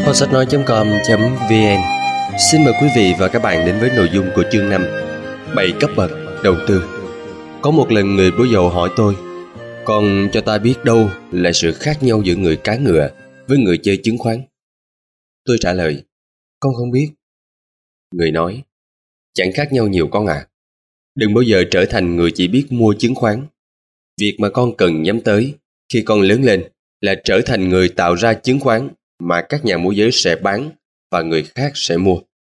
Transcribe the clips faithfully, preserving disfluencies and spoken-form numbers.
kho sách nói.com.vn xin mời quý vị và các bạn đến với nội dung của chương năm, bảy cấp bậc đầu tư. Có một lần người bố giàu hỏi tôi: "Con cho ta biết đâu là sự khác nhau giữa người cá ngựa với người chơi chứng khoán?" Tôi trả lời: "Con không biết." Người nói: "Chẳng khác nhau nhiều con ạ. Đừng bao giờ trở thành người chỉ biết mua chứng khoán. Việc mà con cần nhắm tới khi con lớn lên là trở thành người tạo ra chứng khoán mà các nhà môi giới sẽ bán và người khác sẽ mua."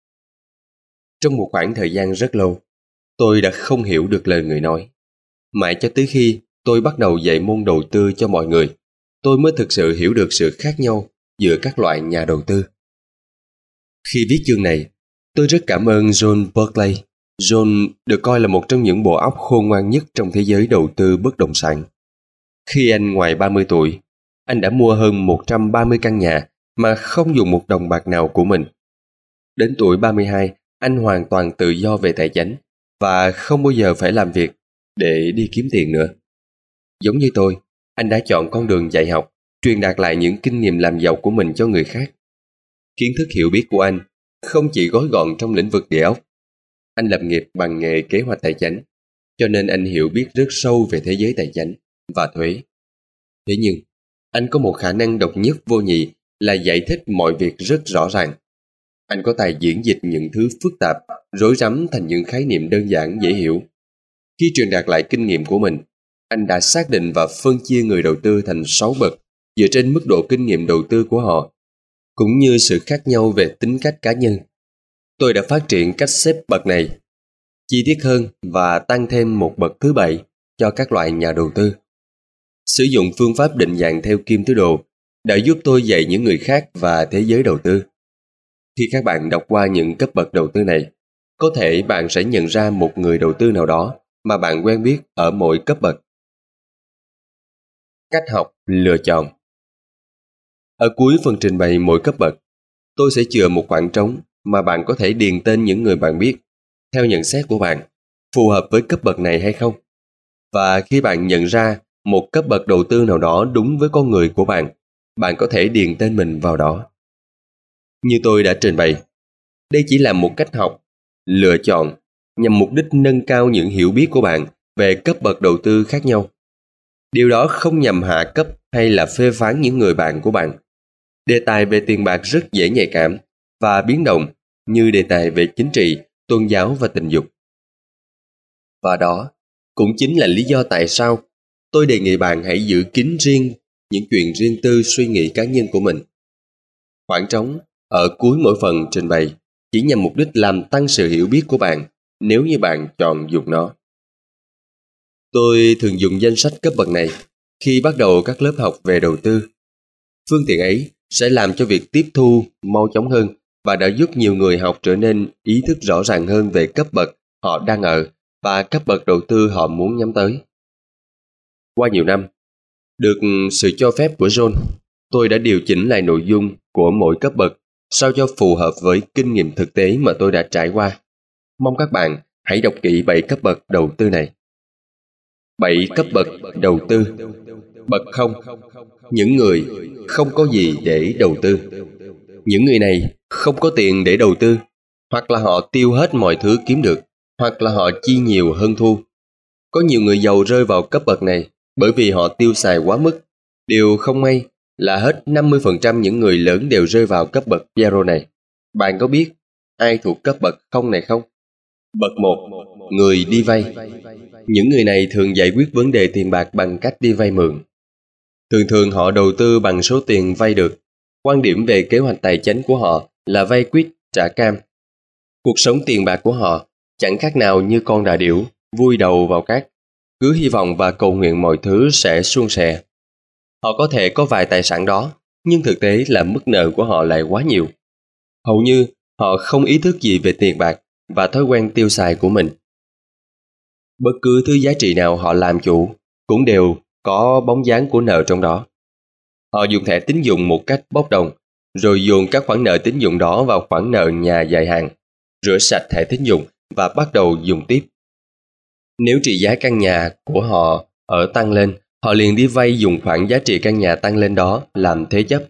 Trong một khoảng thời gian rất lâu, tôi đã không hiểu được lời người nói. Mãi cho tới khi tôi bắt đầu dạy môn đầu tư cho mọi người, tôi mới thực sự hiểu được sự khác nhau giữa các loại nhà đầu tư. Khi viết chương này, tôi rất cảm ơn John Berkeley. John được coi là một trong những bộ óc khôn ngoan nhất trong thế giới đầu tư bất động sản. Khi anh ngoài ba mươi tuổi, anh đã mua hơn một trăm ba mươi căn nhà mà không dùng một đồng bạc nào của mình. Đến tuổi ba mươi hai, anh hoàn toàn tự do về tài chính và không bao giờ phải làm việc để đi kiếm tiền nữa. Giống như tôi, anh đã chọn con đường dạy học, truyền đạt lại những kinh nghiệm làm giàu của mình cho người khác. Kiến thức hiểu biết của anh không chỉ gói gọn trong lĩnh vực địa ốc. Anh lập nghiệp bằng nghề kế hoạch tài chính, cho nên anh hiểu biết rất sâu về thế giới tài chính và thuế. Thế nhưng, anh có một khả năng độc nhất vô nhị là giải thích mọi việc rất rõ ràng. Anh có tài diễn dịch những thứ phức tạp, rối rắm thành những khái niệm đơn giản dễ hiểu. Khi truyền đạt lại kinh nghiệm của mình, anh đã xác định và phân chia người đầu tư thành sáu bậc dựa trên mức độ kinh nghiệm đầu tư của họ, cũng như sự khác nhau về tính cách cá nhân. Tôi đã phát triển cách xếp bậc này chi tiết hơn và tăng thêm một bậc thứ bảy cho các loại nhà đầu tư. Sử dụng phương pháp định dạng theo kim tứ đồ đã giúp tôi dạy những người khác và thế giới đầu tư. Khi các bạn đọc qua những cấp bậc đầu tư này, có thể bạn sẽ nhận ra một người đầu tư nào đó mà bạn quen biết ở mỗi cấp bậc. Cách học lựa chọn. Ở cuối phần trình bày mỗi cấp bậc, tôi sẽ chừa một khoảng trống mà bạn có thể điền tên những người bạn biết, theo nhận xét của bạn, phù hợp với cấp bậc này hay không. Và khi bạn nhận ra một cấp bậc đầu tư nào đó đúng với con người của bạn, bạn có thể điền tên mình vào đó. Như tôi đã trình bày, đây chỉ là một cách học, lựa chọn nhằm mục đích nâng cao những hiểu biết của bạn về cấp bậc đầu tư khác nhau. Điều đó không nhằm hạ cấp hay là phê phán những người bạn của bạn. Đề tài về tiền bạc rất dễ nhạy cảm và biến động như đề tài về chính trị, tôn giáo và tình dục. Và đó cũng chính là lý do tại sao tôi đề nghị bạn hãy giữ kín riêng những chuyện riêng tư suy nghĩ cá nhân của mình. Khoảng trống ở cuối mỗi phần trình bày chỉ nhằm mục đích làm tăng sự hiểu biết của bạn nếu như bạn chọn dùng nó. Tôi thường dùng danh sách cấp bậc này khi bắt đầu các lớp học về đầu tư. Phương tiện ấy sẽ làm cho việc tiếp thu mau chóng hơn và đã giúp nhiều người học trở nên ý thức rõ ràng hơn về cấp bậc họ đang ở và cấp bậc đầu tư họ muốn nhắm tới. Qua nhiều năm, được sự cho phép của John, tôi đã điều chỉnh lại nội dung của mỗi cấp bậc sao cho phù hợp với kinh nghiệm thực tế mà tôi đã trải qua. Mong các bạn hãy đọc kỹ bảy cấp bậc đầu tư này. bảy cấp bậc đầu tư. Bậc không. Những người không có gì để đầu tư. Những người này không có tiền để đầu tư, hoặc là họ tiêu hết mọi thứ kiếm được, hoặc là họ chi nhiều hơn thu. Có nhiều người giàu rơi vào cấp bậc này bởi vì họ tiêu xài quá mức. Điều không may là hết năm mươi phần trăm những người lớn đều rơi vào cấp bậc zero này. Bạn có biết ai thuộc cấp bậc không này không? Bậc một. Người đi vay. Những người này thường giải quyết vấn đề tiền bạc bằng cách đi vay mượn. Thường thường họ đầu tư bằng số tiền vay được. Quan điểm về kế hoạch tài chính của họ là vay quýt trả cam. Cuộc sống tiền bạc của họ chẳng khác nào như con đà điểu vui đầu vào cát, cứ hy vọng và cầu nguyện mọi thứ sẽ suôn sẻ. Họ có thể có vài tài sản đó, nhưng thực tế là mức nợ của họ lại quá nhiều. Hầu như họ không ý thức gì về tiền bạc và thói quen tiêu xài của mình. Bất cứ thứ giá trị nào họ làm chủ cũng đều có bóng dáng của nợ trong đó. Họ dùng thẻ tín dụng một cách bốc đồng, rồi dồn các khoản nợ tín dụng đó vào khoản nợ nhà dài hạn, rửa sạch thẻ tín dụng và bắt đầu dùng tiếp. Nếu trị giá căn nhà của họ ở tăng lên, họ liền đi vay dùng khoản giá trị căn nhà tăng lên đó làm thế chấp.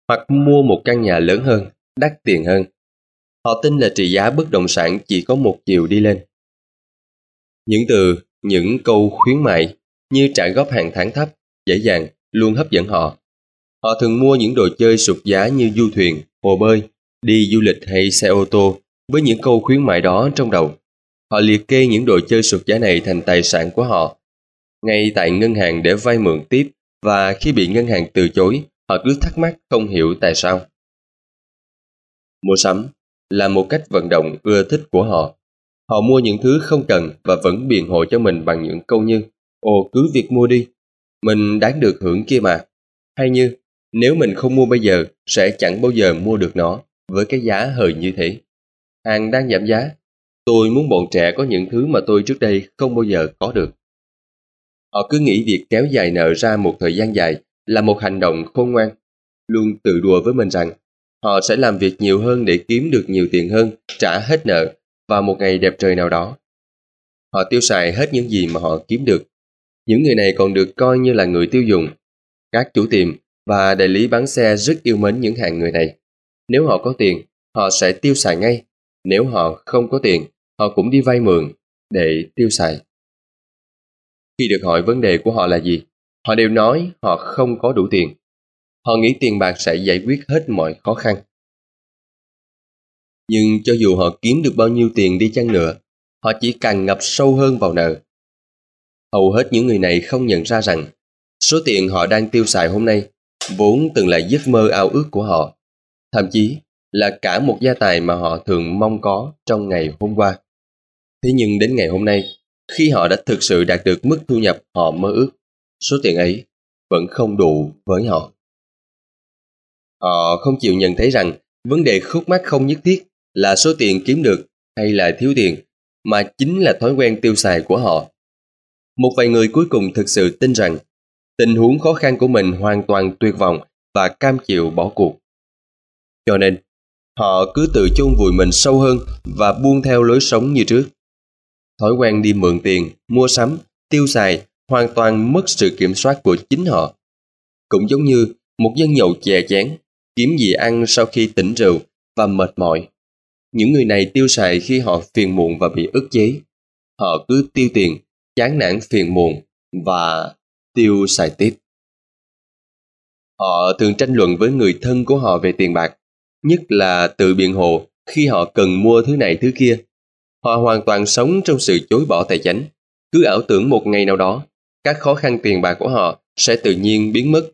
hoặc mua một căn nhà lớn hơn, đắt tiền hơn. Họ tin là trị giá bất động sản chỉ có một chiều đi lên. Những từ, những câu khuyến mại như trả góp hàng tháng thấp, dễ dàng luôn hấp dẫn họ. Họ thường mua những đồ chơi sụt giá như du thuyền, hồ bơi, đi du lịch hay xe ô tô với những câu khuyến mại đó trong đầu. Họ liệt kê những đồ chơi sụt giá này thành tài sản của họ, ngay tại ngân hàng để vay mượn tiếp, và khi bị ngân hàng từ chối, họ cứ thắc mắc không hiểu tại sao. Mua sắm là một cách vận động ưa thích của họ. Họ mua những thứ không cần và vẫn biện hộ cho mình bằng những câu như "Ồ, cứ việc mua đi, mình đáng được hưởng kia mà", hay như "Nếu mình không mua bây giờ, sẽ chẳng bao giờ mua được nó với cái giá hời như thế. Hàng đang giảm giá, tôi muốn bọn trẻ có những thứ mà tôi trước đây không bao giờ có được." Họ cứ nghĩ việc kéo dài nợ ra một thời gian dài là một hành động khôn ngoan, luôn tự đùa với mình rằng họ sẽ làm việc nhiều hơn để kiếm được nhiều tiền hơn, trả hết nợ vào một ngày đẹp trời nào đó. Họ tiêu xài hết những gì mà họ kiếm được. Những người này còn được coi như là người tiêu dùng. Các chủ tiệm và đại lý bán xe rất yêu mến những hạng người này. Nếu họ có tiền, họ sẽ tiêu xài ngay. Nếu họ không có tiền, họ cũng đi vay mượn để tiêu xài. Khi được hỏi vấn đề của họ là gì, họ đều nói họ không có đủ tiền. Họ nghĩ tiền bạc sẽ giải quyết hết mọi khó khăn. Nhưng cho dù họ kiếm được bao nhiêu tiền đi chăng nữa, họ chỉ càng ngập sâu hơn vào nợ. Hầu hết những người này không nhận ra rằng số tiền họ đang tiêu xài hôm nay vốn từng là giấc mơ ao ước của họ, thậm chí là cả một gia tài mà họ thường mong có trong ngày hôm qua. Thế nhưng đến ngày hôm nay, khi họ đã thực sự đạt được mức thu nhập họ mơ ước, số tiền ấy vẫn không đủ với họ. Họ không chịu nhận thấy rằng vấn đề khúc mắc không nhất thiết là số tiền kiếm được hay là thiếu tiền, mà chính là thói quen tiêu xài của họ. Một vài người cuối cùng thực sự tin rằng tình huống khó khăn của mình hoàn toàn tuyệt vọng và cam chịu bỏ cuộc. Cho nên, họ cứ tự chôn vùi mình sâu hơn và buông theo lối sống như trước. Thói quen đi mượn tiền, mua sắm, tiêu xài hoàn toàn mất sự kiểm soát của chính họ. Cũng giống như một dân nhậu chè chén, kiếm gì ăn sau khi tỉnh rượu và mệt mỏi. Những người này tiêu xài khi họ phiền muộn và bị ức chế. Họ cứ tiêu tiền, chán nản phiền muộn và tiêu xài tiếp. Họ thường tranh luận với người thân của họ về tiền bạc, nhất là tự biện hộ khi họ cần mua thứ này thứ kia. Họ hoàn toàn sống trong sự chối bỏ tài chánh, cứ ảo tưởng một ngày nào đó, các khó khăn tiền bạc của họ sẽ tự nhiên biến mất.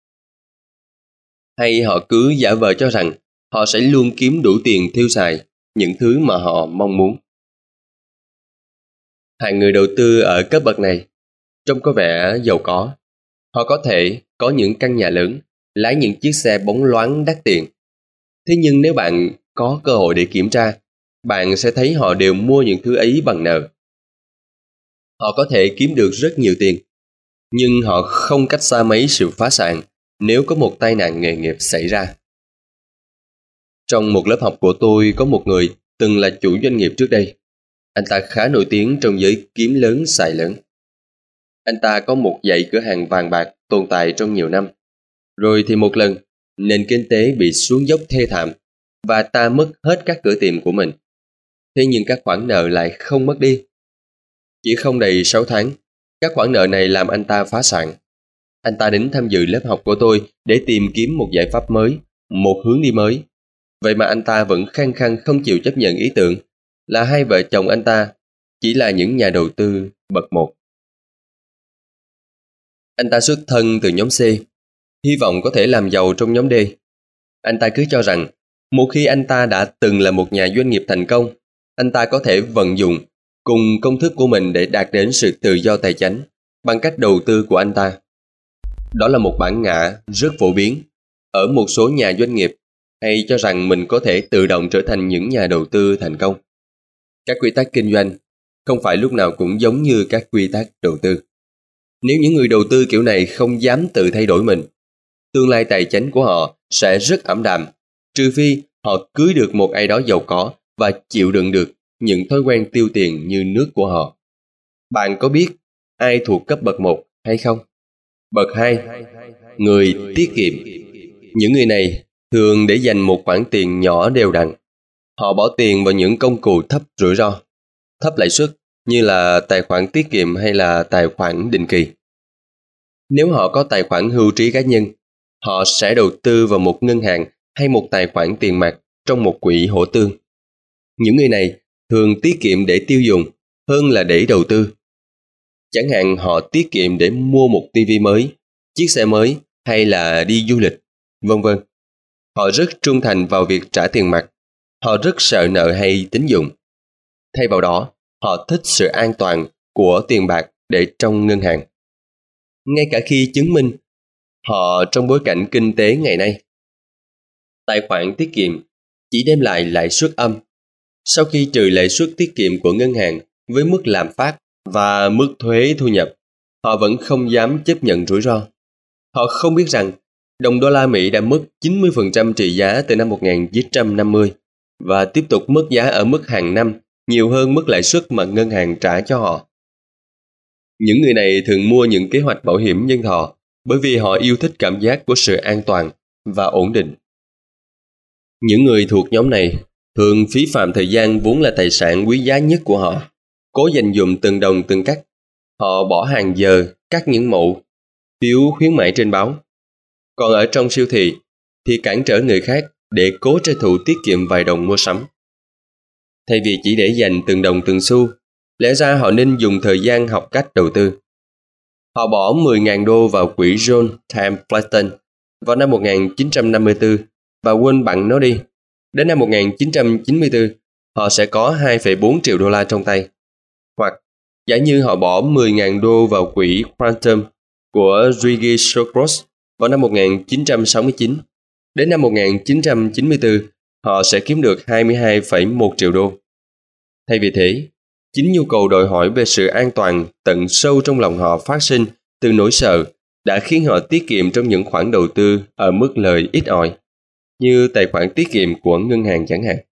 Hay họ cứ giả vờ cho rằng họ sẽ luôn kiếm đủ tiền tiêu xài những thứ mà họ mong muốn. Hạng người đầu tư ở cấp bậc này trông có vẻ giàu có. Họ có thể có những căn nhà lớn, lái những chiếc xe bóng loáng đắt tiền. Thế nhưng nếu bạn có cơ hội để kiểm tra, bạn sẽ thấy họ đều mua những thứ ấy bằng nợ. Họ có thể kiếm được rất nhiều tiền, nhưng họ không cách xa mấy sự phá sản nếu có một tai nạn nghề nghiệp xảy ra. Trong một lớp học của tôi có một người từng là chủ doanh nghiệp trước đây. Anh ta khá nổi tiếng trong giới kiếm lớn xài lớn. Anh ta có một dãy cửa hàng vàng bạc tồn tại trong nhiều năm. Rồi thì một lần, nền kinh tế bị xuống dốc thê thảm và ta mất hết các cửa tiệm của mình. Thế nhưng các khoản nợ lại không mất đi. Chỉ không đầy sáu tháng, các khoản nợ này làm anh ta phá sản. Anh ta đến tham dự lớp học của tôi để tìm kiếm một giải pháp mới, một hướng đi mới. Vậy mà anh ta vẫn khăng khăng không chịu chấp nhận ý tưởng là hai vợ chồng anh ta chỉ là những nhà đầu tư bậc một. Anh ta xuất thân từ nhóm C, hy vọng có thể làm giàu trong nhóm D. Anh ta cứ cho rằng một khi anh ta đã từng là một nhà doanh nghiệp thành công, anh ta có thể vận dụng cùng công thức của mình để đạt đến sự tự do tài chánh bằng cách đầu tư của anh ta. Đó là một bản ngã rất phổ biến ở một số nhà doanh nghiệp hay cho rằng mình có thể tự động trở thành những nhà đầu tư thành công. Các quy tắc kinh doanh không phải lúc nào cũng giống như các quy tắc đầu tư. Nếu những người đầu tư kiểu này không dám tự thay đổi mình, tương lai tài chính của họ sẽ rất ảm đạm, trừ phi họ cưới được một ai đó giàu có và chịu đựng được những thói quen tiêu tiền như nước của họ. Bạn có biết ai thuộc cấp bậc một hay không? Bậc hai, người tiết kiệm. Những người này thường để dành một khoản tiền nhỏ đều đặn. Họ bỏ tiền vào những công cụ thấp rủi ro, thấp lãi suất như là tài khoản tiết kiệm hay là tài khoản định kỳ. Nếu họ có tài khoản hưu trí cá nhân, họ sẽ đầu tư vào một ngân hàng hay một tài khoản tiền mặt trong một quỹ hỗ tương. Những người này thường tiết kiệm để tiêu dùng hơn là để đầu tư. Chẳng hạn họ tiết kiệm để mua một tivi mới, chiếc xe mới hay là đi du lịch, vân vân. Họ rất trung thành vào việc trả tiền mặt. Họ rất sợ nợ hay tín dụng. Thay vào đó, họ thích sự an toàn của tiền bạc để trong ngân hàng. Ngay cả khi chứng minh họ trong bối cảnh kinh tế ngày nay. Tài khoản tiết kiệm chỉ đem lại lãi suất âm. Sau khi trừ lãi suất tiết kiệm của ngân hàng với mức lạm phát và mức thuế thu nhập, họ vẫn không dám chấp nhận rủi ro. Họ không biết rằng đồng đô la Mỹ đã mất chín mươi phần trăm trị giá từ năm một nghìn chín trăm năm mươi và tiếp tục mất giá ở mức hàng năm nhiều hơn mức lãi suất mà ngân hàng trả cho họ. Những người này thường mua những kế hoạch bảo hiểm nhân thọ bởi vì họ yêu thích cảm giác của sự an toàn và ổn định. Những người thuộc nhóm này thường phí phạm thời gian vốn là tài sản quý giá nhất của họ, cố dành dụm từng đồng từng cắc. Họ bỏ hàng giờ cắt những mẫu phiếu khuyến mãi trên báo. Còn ở trong siêu thị thì cản trở người khác để cố tranh thủ tiết kiệm vài đồng mua sắm. Thay vì chỉ để dành từng đồng từng xu, lẽ ra họ nên dùng thời gian học cách đầu tư. Họ bỏ mười nghìn đô vào quỹ John Templeton vào năm một nghìn chín trăm năm mươi tư và quên bẵng nó đi. Đến năm một nghìn chín trăm chín mươi tư, họ sẽ có hai phẩy bốn triệu đô la trong tay. Hoặc giả như họ bỏ mười nghìn đô vào quỹ Quantum của Ziggy Shawcross vào năm một nghìn chín trăm sáu mươi chín. Đến năm một nghìn chín trăm chín mươi tư, họ sẽ kiếm được hai mươi hai phẩy một triệu đô. Thay vì thế, chính nhu cầu đòi hỏi về sự an toàn tận sâu trong lòng họ phát sinh từ nỗi sợ đã khiến họ tiết kiệm trong những khoản đầu tư ở mức lời ít ỏi, như tài khoản tiết kiệm của ngân hàng chẳng hạn.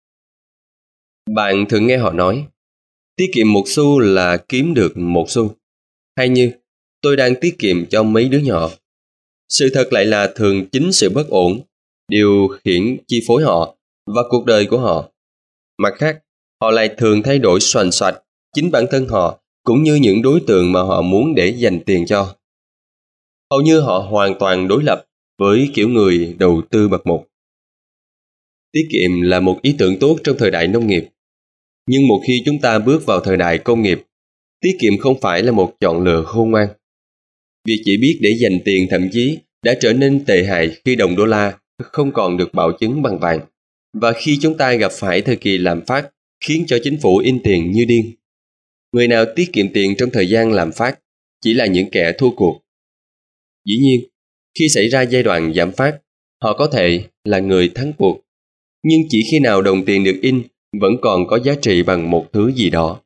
Bạn thường nghe họ nói, tiết kiệm một xu là kiếm được một xu. Hay như, tôi đang tiết kiệm cho mấy đứa nhỏ. Sự thật lại là thường chính sự bất ổn điều khiển chi phối họ và cuộc đời của họ. Mặt khác, họ lại thường thay đổi xoành xoạch chính bản thân họ cũng như những đối tượng mà họ muốn để dành tiền cho. Hầu như họ hoàn toàn đối lập với kiểu người đầu tư bậc một. Tiết kiệm là một ý tưởng tốt trong thời đại nông nghiệp. Nhưng một khi chúng ta bước vào thời đại công nghiệp, tiết kiệm không phải là một chọn lựa khôn ngoan. Việc chỉ biết để dành tiền thậm chí đã trở nên tệ hại khi đồng đô la không còn được bảo chứng bằng vàng, và khi chúng ta gặp phải thời kỳ lạm phát khiến cho chính phủ in tiền như điên. Người nào tiết kiệm tiền trong thời gian lạm phát chỉ là những kẻ thua cuộc. Dĩ nhiên, khi xảy ra giai đoạn giảm phát, họ có thể là người thắng cuộc, nhưng chỉ khi nào đồng tiền được in vẫn còn có giá trị bằng một thứ gì đó.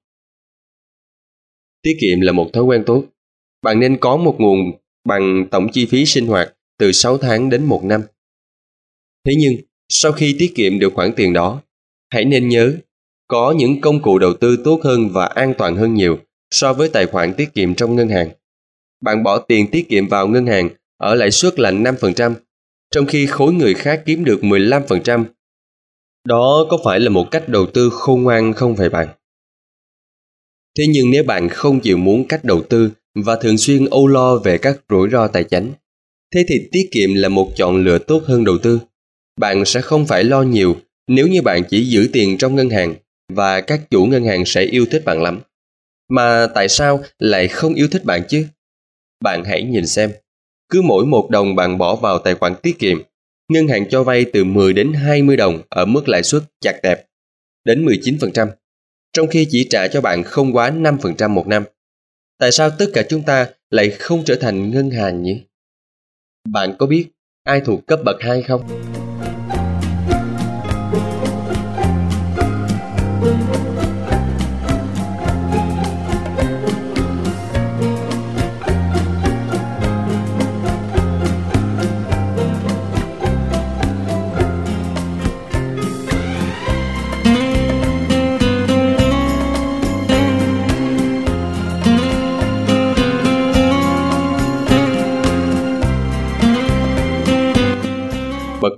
Tiết kiệm là một thói quen tốt. Bạn nên có một nguồn bằng tổng chi phí sinh hoạt từ sáu tháng đến một năm. Thế nhưng, sau khi tiết kiệm được khoản tiền đó, hãy nên nhớ, có những công cụ đầu tư tốt hơn và an toàn hơn nhiều so với tài khoản tiết kiệm trong ngân hàng. Bạn bỏ tiền tiết kiệm vào ngân hàng ở lãi suất là năm phần trăm, trong khi khối người khác kiếm được mười lăm phần trăm. Đó có phải là một cách đầu tư khôn ngoan không vậy bạn? Thế nhưng nếu bạn không chịu muốn cách đầu tư và thường xuyên âu lo về các rủi ro tài chính, thế thì tiết kiệm là một chọn lựa tốt hơn đầu tư. Bạn sẽ không phải lo nhiều nếu như bạn chỉ giữ tiền trong ngân hàng và các chủ ngân hàng sẽ yêu thích bạn lắm. Mà tại sao lại không yêu thích bạn chứ? Bạn hãy nhìn xem, cứ mỗi một đồng bạn bỏ vào tài khoản tiết kiệm, ngân hàng cho vay từ mười đến hai mươi đồng ở mức lãi suất chặt đẹp, đến mười chín phần trăm, trong khi chỉ trả cho bạn không quá năm phần trăm một năm. Tại sao tất cả chúng ta lại không trở thành ngân hàng nhỉ? Bạn có biết ai thuộc cấp bậc hai không?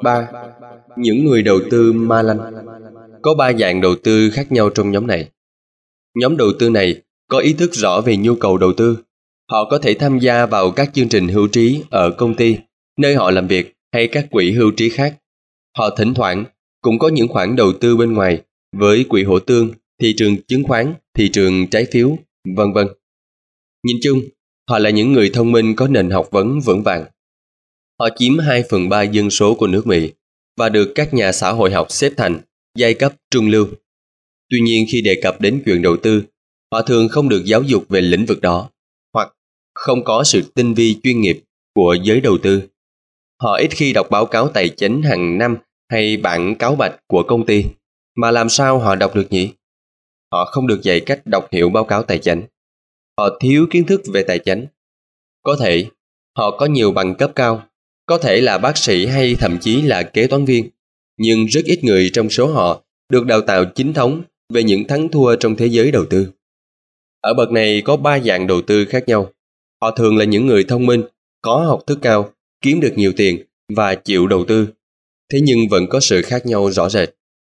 ba. Những người đầu tư ma lanh. Có ba dạng đầu tư khác nhau trong nhóm này. Nhóm đầu tư này có ý thức rõ về nhu cầu đầu tư. Họ có thể tham gia vào các chương trình hưu trí ở công ty, nơi họ làm việc hay các quỹ hưu trí khác. Họ thỉnh thoảng cũng có những khoản đầu tư bên ngoài với quỹ hỗ tương, thị trường chứng khoán, thị trường trái phiếu, vân vân. Nhìn chung, họ là những người thông minh có nền học vấn vững vàng. Họ chiếm hai phần ba dân số của nước Mỹ và được các nhà xã hội học xếp thành giai cấp trung lưu. Tuy nhiên khi đề cập đến chuyện đầu tư, họ thường không được giáo dục về lĩnh vực đó, hoặc không có sự tinh vi chuyên nghiệp của giới đầu tư. Họ ít khi đọc báo cáo tài chính hàng năm hay bản cáo bạch của công ty, mà làm sao họ đọc được nhỉ? Họ không được dạy cách đọc hiểu báo cáo tài chính. Họ thiếu kiến thức về tài chính. Có thể họ có nhiều bằng cấp cao, có thể là bác sĩ hay thậm chí là kế toán viên, nhưng rất ít người trong số họ được đào tạo chính thống về những thắng thua trong thế giới đầu tư. Ở bậc này có ba dạng đầu tư khác nhau. Họ thường là những người thông minh, có học thức cao, kiếm được nhiều tiền và chịu đầu tư. Thế nhưng vẫn có sự khác nhau rõ rệt.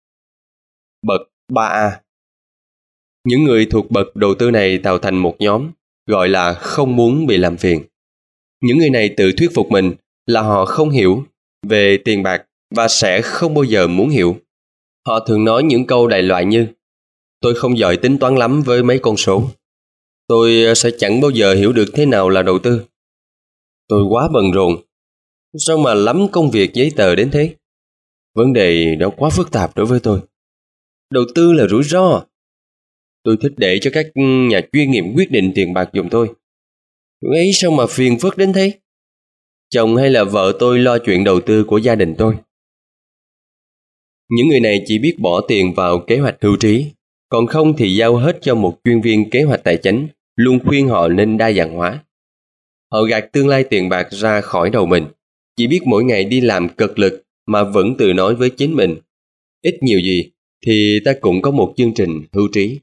Bậc ba A. Những người thuộc bậc đầu tư này tạo thành một nhóm gọi là không muốn bị làm phiền. Những người này tự thuyết phục mình là họ không hiểu về tiền bạc và sẽ không bao giờ muốn hiểu. Họ thường nói những câu đại loại như: tôi không giỏi tính toán lắm với mấy con số. Tôi sẽ chẳng bao giờ hiểu được thế nào là đầu tư. Tôi quá bận rộn. Sao mà lắm công việc giấy tờ đến thế? Vấn đề đó quá phức tạp đối với tôi. Đầu tư là rủi ro. Tôi thích để cho các nhà chuyên nghiệp quyết định tiền bạc giùm tôi. Ấy sao mà phiền phức đến thế? Chồng hay là vợ tôi lo chuyện đầu tư của gia đình tôi. Những người này chỉ biết bỏ tiền vào kế hoạch hưu trí, còn không thì giao hết cho một chuyên viên kế hoạch tài chính, luôn khuyên họ nên đa dạng hóa. Họ gạt tương lai tiền bạc ra khỏi đầu mình, chỉ biết mỗi ngày đi làm cực lực mà vẫn tự nói với chính mình: ít nhiều gì thì ta cũng có một chương trình hưu trí.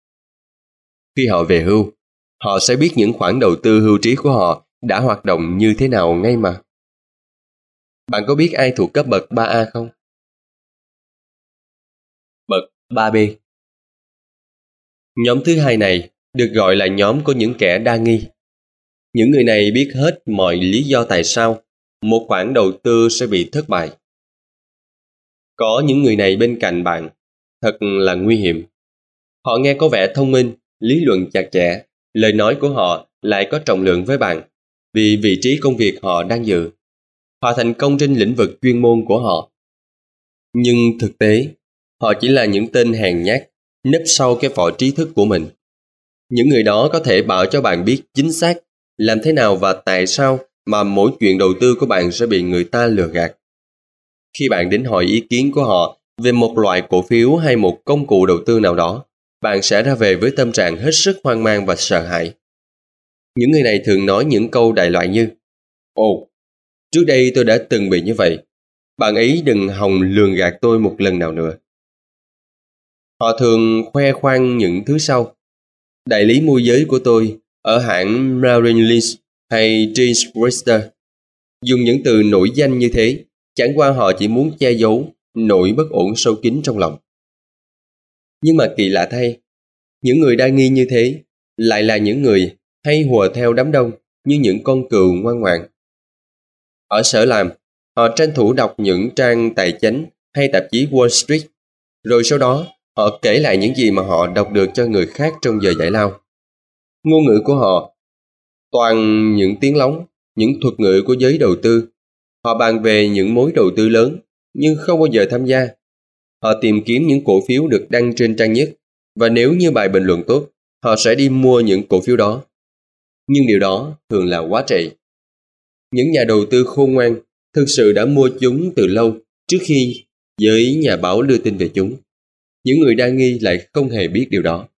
Khi họ về hưu, họ sẽ biết những khoản đầu tư hưu trí của họ đã hoạt động như thế nào ngay mà. Bạn có biết ai thuộc cấp bậc ba A không? Bậc ba B. Nhóm thứ hai này được gọi là nhóm của những kẻ đa nghi. Những người này biết hết mọi lý do tại sao một khoản đầu tư sẽ bị thất bại. Có những người này bên cạnh bạn thật là nguy hiểm. Họ nghe có vẻ thông minh, lý luận chặt chẽ, lời nói của họ lại có trọng lượng với bạn vì vị trí công việc họ đang giữ. Họ thành công trên lĩnh vực chuyên môn của họ. Nhưng thực tế, họ chỉ là những tên hèn nhát, nấp sau cái vỏ trí thức của mình. Những người đó có thể bảo cho bạn biết chính xác làm thế nào và tại sao mà mỗi chuyện đầu tư của bạn sẽ bị người ta lừa gạt. Khi bạn đến hỏi ý kiến của họ về một loại cổ phiếu hay một công cụ đầu tư nào đó, bạn sẽ ra về với tâm trạng hết sức hoang mang và sợ hãi. Những người này thường nói những câu đại loại như: ồ, trước đây tôi đã từng bị như vậy. Bạn ấy đừng hòng lường gạt tôi một lần nào nữa. Họ thường khoe khoang những thứ sau: đại lý môi giới của tôi ở hãng Merrill Lynch hay James Brewster. Dùng những từ nổi danh như thế, chẳng qua họ chỉ muốn che giấu nỗi bất ổn sâu kín trong lòng. Nhưng mà kỳ lạ thay, những người đa nghi như thế lại là những người hay hùa theo đám đông như những con cừu ngoan ngoãn. Ở sở làm, họ tranh thủ đọc những trang tài chính hay tạp chí Wall Street, rồi sau đó họ kể lại những gì mà họ đọc được cho người khác trong giờ giải lao. Ngôn ngữ của họ toàn những tiếng lóng, những thuật ngữ của giới đầu tư. Họ bàn về những mối đầu tư lớn nhưng không bao giờ tham gia. Họ tìm kiếm những cổ phiếu được đăng trên trang nhất, và nếu như bài bình luận tốt, họ sẽ đi mua những cổ phiếu đó. Nhưng điều đó thường là quá trễ. Những nhà đầu tư khôn ngoan thực sự đã mua chúng từ lâu trước khi giới nhà báo đưa tin về chúng. Những người đa nghi lại không hề biết điều đó.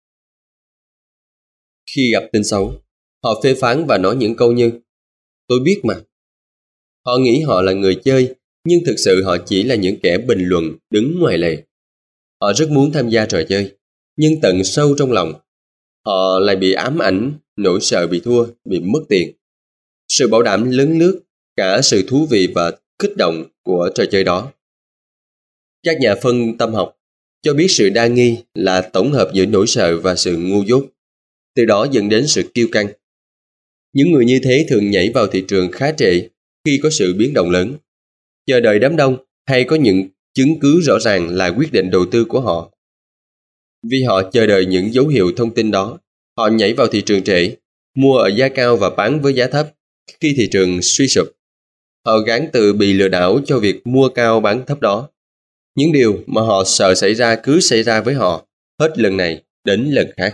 Khi gặp tin xấu, họ phê phán và nói những câu như: tôi biết mà. Họ nghĩ họ là người chơi, nhưng thực sự họ chỉ là những kẻ bình luận đứng ngoài lề. Họ rất muốn tham gia trò chơi, nhưng tận sâu trong lòng, họ lại bị ám ảnh nỗi sợ bị thua, bị mất tiền. Sự bảo đảm lấn lướt cả sự thú vị và kích động của trò chơi đó. Các nhà phân tâm học cho biết sự đa nghi là tổng hợp giữa nỗi sợ và sự ngu dốt, từ đó dẫn đến sự kiêu căng. Những người như thế thường nhảy vào thị trường khá trễ khi có sự biến động lớn, chờ đợi đám đông hay có những chứng cứ rõ ràng là quyết định đầu tư của họ. Vì họ chờ đợi những dấu hiệu thông tin đó, họ nhảy vào thị trường trễ, mua ở giá cao và bán với giá thấp khi thị trường suy sụp. Họ gán từ bị lừa đảo cho việc mua cao bán thấp đó. Những điều mà họ sợ xảy ra cứ xảy ra với họ, hết lần này đến lần khác.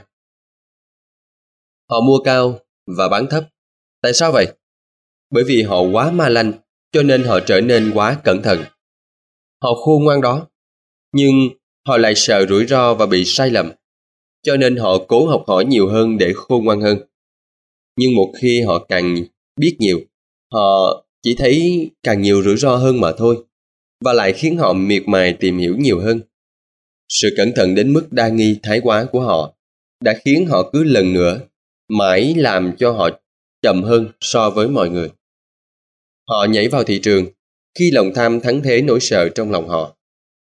Họ mua cao và bán thấp. Tại sao vậy? Bởi vì họ quá ma lanh, cho nên họ trở nên quá cẩn thận. Họ khôn ngoan đó, nhưng họ lại sợ rủi ro và bị sai lầm, cho nên họ cố học hỏi nhiều hơn để khôn ngoan hơn. Nhưng một khi họ càng biết nhiều, họ chỉ thấy càng nhiều rủi ro hơn mà thôi, và lại khiến họ miệt mài tìm hiểu nhiều hơn. Sự cẩn thận đến mức đa nghi thái quá của họ đã khiến họ cứ lần nữa mãi làm cho họ chậm hơn so với mọi người. Họ nhảy vào thị trường khi lòng tham thắng thế nỗi sợ trong lòng họ.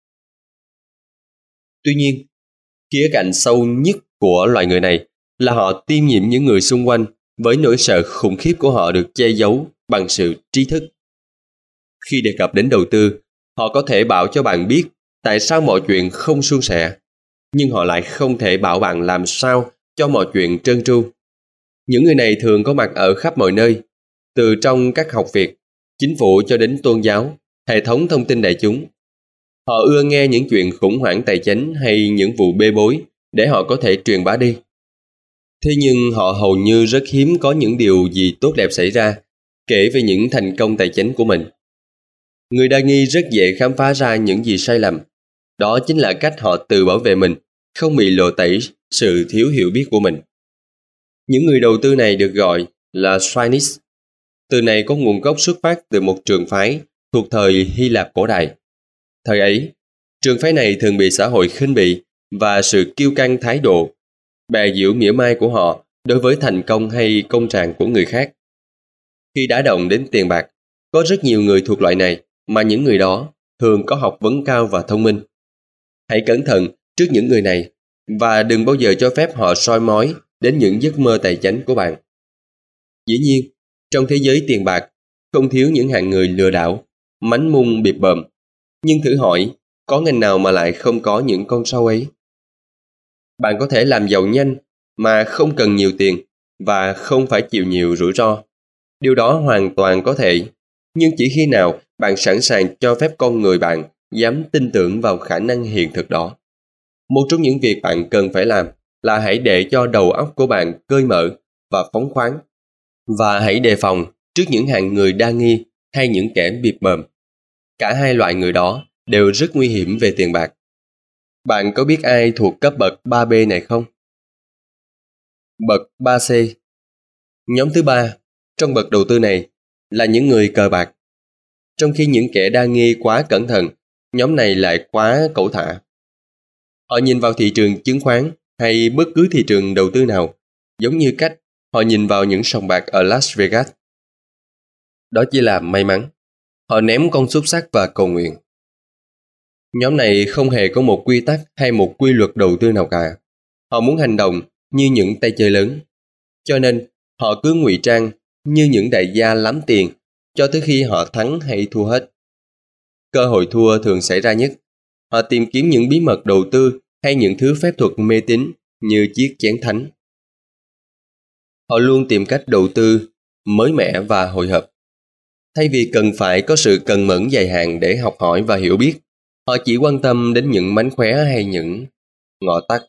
Tuy nhiên, khía cạnh sâu nhất của loài người này là họ tiêm nhiễm những người xung quanh với nỗi sợ khủng khiếp của họ được che giấu bằng sự trí thức. Khi đề cập đến đầu tư, họ có thể bảo cho bạn biết tại sao mọi chuyện không suôn sẻ, nhưng họ lại không thể bảo bạn làm sao cho mọi chuyện trơn tru. Những người này thường có mặt ở khắp mọi nơi, từ trong các học viện, chính phủ cho đến tôn giáo, hệ thống thông tin đại chúng. Họ ưa nghe những chuyện khủng hoảng tài chính hay những vụ bê bối để họ có thể truyền bá đi. Thế nhưng họ hầu như rất hiếm có những điều gì tốt đẹp xảy ra, kể về những thành công tài chính của mình. Người đa nghi rất dễ khám phá ra những gì sai lầm. Đó chính là cách họ tự bảo vệ mình, không bị lộ tẩy sự thiếu hiểu biết của mình. Những người đầu tư này được gọi là Cynics. Từ này có nguồn gốc xuất phát từ một trường phái thuộc thời Hy Lạp cổ đại. Thời ấy, trường phái này thường bị xã hội khinh bỉ và sự kiêu căng thái độ, bè giễu mỉa mai của họ đối với thành công hay công trạng của người khác. Khi đã động đến tiền bạc, có rất nhiều người thuộc loại này mà những người đó thường có học vấn cao và thông minh. Hãy cẩn thận trước những người này và đừng bao giờ cho phép họ soi mói đến những giấc mơ tài chính của bạn. Dĩ nhiên, trong thế giới tiền bạc, không thiếu những hạng người lừa đảo, mánh mung bịp bợm. Nhưng thử hỏi, có ngành nào mà lại không có những con sâu ấy? Bạn có thể làm giàu nhanh mà không cần nhiều tiền và không phải chịu nhiều rủi ro. Điều đó hoàn toàn có thể, nhưng chỉ khi nào bạn sẵn sàng cho phép con người bạn dám tin tưởng vào khả năng hiện thực đó. Một trong những việc bạn cần phải làm là hãy để cho đầu óc của bạn cởi mở và phóng khoáng. Và hãy đề phòng trước những hạng người đa nghi hay những kẻ bịp bợm. Cả hai loại người đó đều rất nguy hiểm về tiền bạc. Bạn có biết ai thuộc cấp bậc ba B này không? Bậc ba C. Nhóm thứ ba trong bậc đầu tư này là những người cờ bạc. Trong khi những kẻ đa nghi quá cẩn thận, nhóm này lại quá cẩu thả. Họ nhìn vào thị trường chứng khoán hay bất cứ thị trường đầu tư nào, giống như cách họ nhìn vào những sòng bạc ở Las Vegas. Đó chỉ là may mắn. Họ ném con xúc xắc và cầu nguyện. Nhóm này không hề có một quy tắc hay một quy luật đầu tư nào cả. Họ muốn hành động như những tay chơi lớn. Cho nên, họ cứ ngụy trang như những đại gia lắm tiền cho tới khi họ thắng hay thua hết. Cơ hội thua thường xảy ra nhất. Họ tìm kiếm những bí mật đầu tư hay những thứ phép thuật mê tín như chiếc chén thánh. Họ luôn tìm cách đầu tư mới mẻ và hồi hộp. Thay vì cần phải có sự cần mẫn dài hạn để học hỏi và hiểu biết, họ chỉ quan tâm đến những mánh khóe hay những ngõ tắt.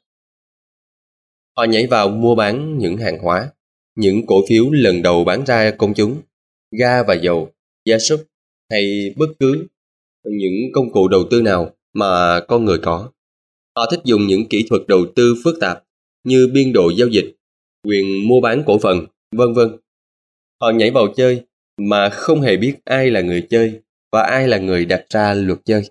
Họ nhảy vào mua bán những hàng hóa, những cổ phiếu lần đầu bán ra công chúng, ga và dầu, gia súc hay bất cứ những công cụ đầu tư nào mà con người có. Họ thích dùng những kỹ thuật đầu tư phức tạp như biên độ giao dịch, quyền mua bán cổ phần, vân vân. Họ nhảy vào chơi mà không hề biết ai là người chơi và ai là người đặt ra luật chơi.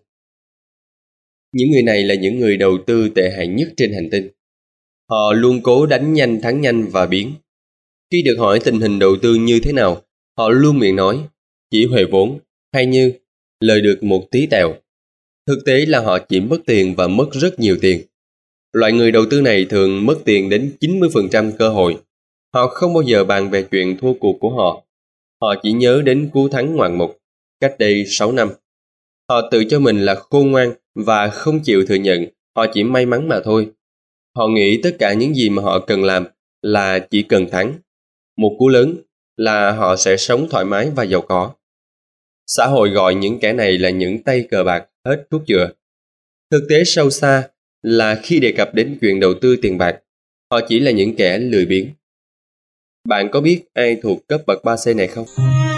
Những người này là những người đầu tư tệ hại nhất trên hành tinh. Họ luôn cố đánh nhanh thắng nhanh và biến. Khi được hỏi tình hình đầu tư như thế nào, họ luôn miệng nói chỉ huề vốn, hay như lời được một tí tẹo. Thực tế là họ chỉ mất tiền và mất rất nhiều tiền. Loại người đầu tư này thường mất tiền đến chín mươi phần trăm cơ hội. Họ không bao giờ bàn về chuyện thua cuộc của họ. Họ chỉ nhớ đến cú thắng ngoạn mục cách đây sáu năm. Họ tự cho mình là khôn ngoan và không chịu thừa nhận họ chỉ may mắn mà thôi. Họ nghĩ tất cả những gì mà họ cần làm là chỉ cần thắng. Một cú lớn là họ sẽ sống thoải mái và giàu có. Xã hội gọi những kẻ này là những tay cờ bạc hết thuốc chữa. Thực tế sâu xa là khi đề cập đến chuyện đầu tư tiền bạc, họ chỉ là những kẻ lười biếng. Bạn có biết ai thuộc cấp bậc ba C này không?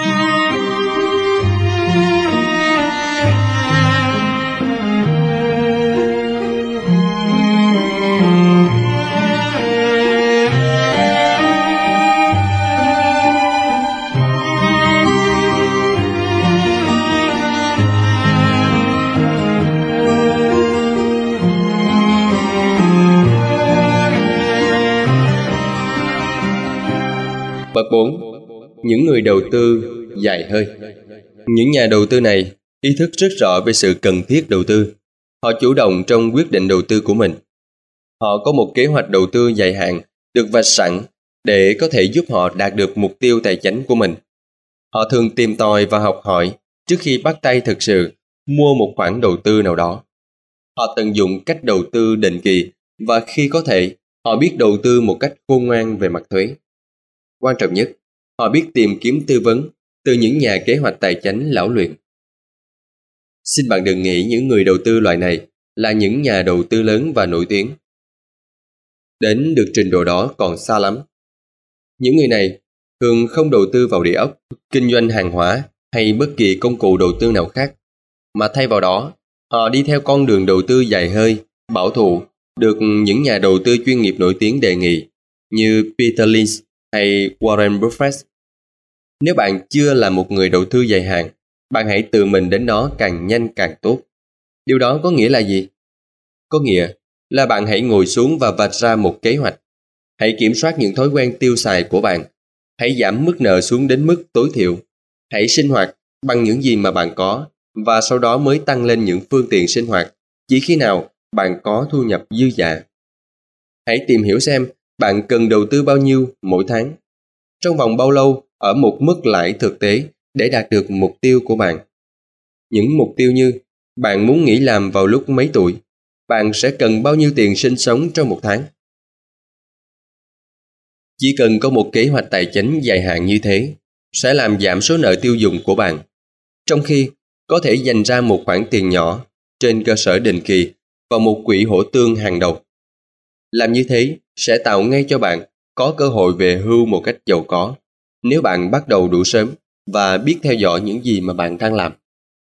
Bậc bốn. Những người đầu tư dài hơi. Những nhà đầu tư này ý thức rất rõ về sự cần thiết đầu tư. Họ chủ động trong quyết định đầu tư của mình. Họ có một kế hoạch đầu tư dài hạn được vạch sẵn để có thể giúp họ đạt được mục tiêu tài chính của mình. Họ thường tìm tòi và học hỏi trước khi bắt tay thực sự mua một khoản đầu tư nào đó. Họ tận dụng cách đầu tư định kỳ và khi có thể, họ biết đầu tư một cách khôn ngoan về mặt thuế. Quan trọng nhất, họ biết tìm kiếm tư vấn từ những nhà kế hoạch tài chính lão luyện. Xin bạn đừng nghĩ những người đầu tư loại này là những nhà đầu tư lớn và nổi tiếng. Đến được trình độ đó còn xa lắm. Những người này thường không đầu tư vào địa ốc, kinh doanh hàng hóa hay bất kỳ công cụ đầu tư nào khác, mà thay vào đó, họ đi theo con đường đầu tư dài hơi, bảo thủ, được những nhà đầu tư chuyên nghiệp nổi tiếng đề nghị như Peter Lynch hay Warren Buffett. Nếu bạn chưa là một người đầu tư dài hạn, bạn hãy tự mình đến đó càng nhanh càng tốt. Điều đó có nghĩa là gì? Có nghĩa là bạn hãy ngồi xuống và vạch ra một kế hoạch. Hãy kiểm soát những thói quen tiêu xài của bạn. Hãy giảm mức nợ xuống đến mức tối thiểu. Hãy sinh hoạt bằng những gì mà bạn có và sau đó mới tăng lên những phương tiện sinh hoạt chỉ khi nào bạn có thu nhập dư giả. Hãy tìm hiểu xem bạn cần đầu tư bao nhiêu mỗi tháng, trong vòng bao lâu ở một mức lãi thực tế để đạt được mục tiêu của bạn. Những mục tiêu như bạn muốn nghỉ làm vào lúc mấy tuổi, bạn sẽ cần bao nhiêu tiền sinh sống trong một tháng. Chỉ cần có một kế hoạch tài chính dài hạn như thế sẽ làm giảm số nợ tiêu dùng của bạn, trong khi có thể dành ra một khoản tiền nhỏ trên cơ sở định kỳ vào một quỹ hỗ tương hàng đầu. Làm như thế sẽ tạo ngay cho bạn có cơ hội về hưu một cách giàu có nếu bạn bắt đầu đủ sớm và biết theo dõi những gì mà bạn đang làm.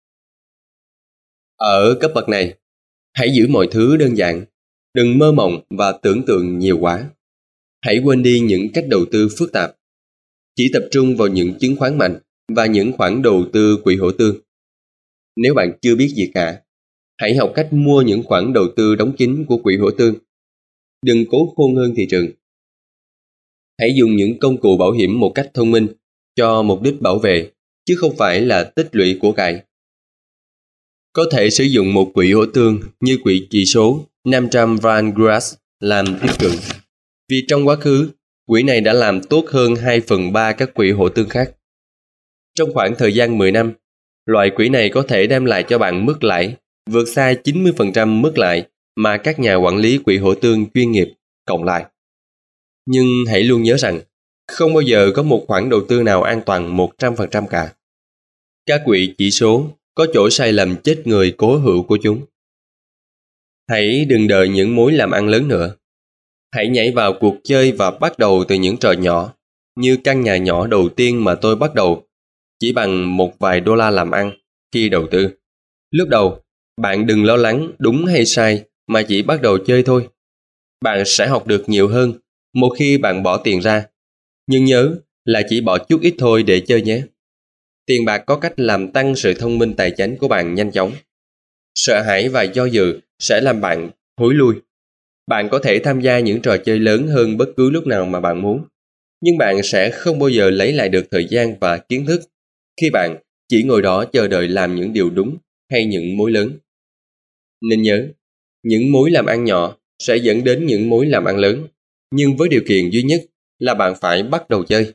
Ở cấp bậc này, hãy giữ mọi thứ đơn giản, đừng mơ mộng và tưởng tượng nhiều quá. Hãy quên đi những cách đầu tư phức tạp. Chỉ tập trung vào những chứng khoán mạnh và những khoản đầu tư quỹ hỗ tương. Nếu bạn chưa biết gì cả, hãy học cách mua những khoản đầu tư đóng kín của quỹ hỗ tương. Đừng cố khôn hơn thị trường. Hãy dùng những công cụ bảo hiểm một cách thông minh cho mục đích bảo vệ, chứ không phải là tích lũy của cải. Có thể sử dụng một quỹ hỗ tương như quỹ chỉ số năm trăm Vanguard làm tiếp cận. Vì trong quá khứ, quỹ này đã làm tốt hơn hai phần ba các quỹ hỗ tương khác. Trong khoảng thời gian mười năm, loại quỹ này có thể đem lại cho bạn mức lãi vượt xa chín mươi phần trăm mức lãi mà các nhà quản lý quỹ hỗ tương chuyên nghiệp cộng lại. Nhưng hãy luôn nhớ rằng, không bao giờ có một khoản đầu tư nào an toàn một trăm phần trăm cả. Các quỹ chỉ số có chỗ sai lầm chết người cố hữu của chúng. Hãy đừng đợi những mối làm ăn lớn nữa. Hãy nhảy vào cuộc chơi và bắt đầu từ những trò nhỏ, như căn nhà nhỏ đầu tiên mà tôi bắt đầu, chỉ bằng một vài đô la làm ăn khi đầu tư. Lúc đầu, bạn đừng lo lắng đúng hay sai mà chỉ bắt đầu chơi thôi. Bạn sẽ học được nhiều hơn một khi bạn bỏ tiền ra. Nhưng nhớ là chỉ bỏ chút ít thôi để chơi nhé. Tiền bạc có cách làm tăng sự thông minh tài chính của bạn nhanh chóng. Sợ hãi và do dự sẽ làm bạn thối lui. Bạn có thể tham gia những trò chơi lớn hơn bất cứ lúc nào mà bạn muốn, nhưng bạn sẽ không bao giờ lấy lại được thời gian và kiến thức khi bạn chỉ ngồi đó chờ đợi làm những điều đúng hay những mối lớn. Nên nhớ, những mối làm ăn nhỏ sẽ dẫn đến những mối làm ăn lớn, nhưng với điều kiện duy nhất là bạn phải bắt đầu chơi.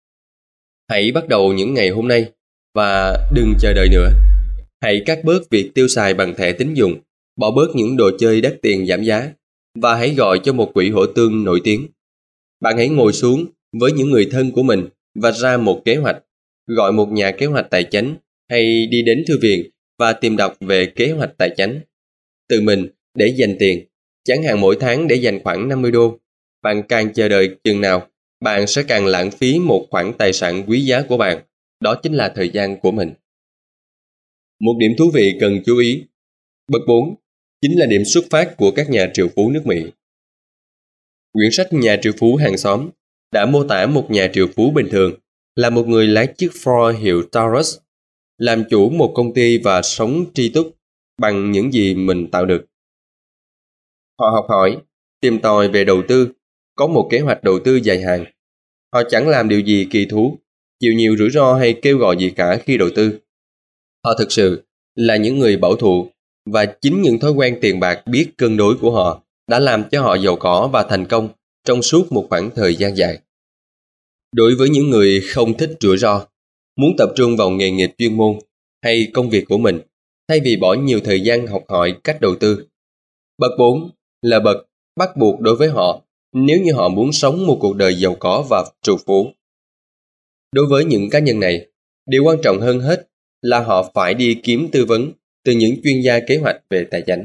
Hãy bắt đầu những ngày hôm nay và đừng chờ đợi nữa. Hãy cắt bớt việc tiêu xài bằng thẻ tín dụng, bỏ bớt những đồ chơi đắt tiền giảm giá và hãy gọi cho một quỹ hỗ tương nổi tiếng. Bạn hãy ngồi xuống với những người thân của mình và ra một kế hoạch, gọi một nhà kế hoạch tài chính hay đi đến thư viện và tìm đọc về kế hoạch tài chính. Tự mình để dành tiền, chẳng hạn mỗi tháng để dành khoảng năm mươi đô. Bạn càng chờ đợi chừng nào, bạn sẽ càng lãng phí một khoản tài sản quý giá của bạn, đó chính là thời gian của mình. Một điểm thú vị cần chú ý. Bậc bốn chính là điểm xuất phát của các nhà triệu phú nước Mỹ. Quyển sách Nhà triệu phú hàng xóm đã mô tả một nhà triệu phú bình thường là một người lái chiếc Ford hiệu Taurus, làm chủ một công ty và sống tri túc bằng những gì mình tạo được. Họ học hỏi, tìm tòi về đầu tư, có một kế hoạch đầu tư dài hạn. Họ chẳng làm điều gì kỳ thú, chịu nhiều rủi ro hay kêu gọi gì cả khi đầu tư. Họ thực sự là những người bảo thủ, và chính những thói quen tiền bạc biết cân đối của họ đã làm cho họ giàu có và thành công trong suốt một khoảng thời gian dài. Đối với những người không thích rủi ro, muốn tập trung vào nghề nghiệp chuyên môn hay công việc của mình, thay vì bỏ nhiều thời gian học hỏi cách đầu tư, bậc bốn là bậc bắt buộc đối với họ nếu như họ muốn sống một cuộc đời giàu có và trù phú. Đối với những cá nhân này, điều quan trọng hơn hết là họ phải đi kiếm tư vấn từ những chuyên gia kế hoạch về tài chính.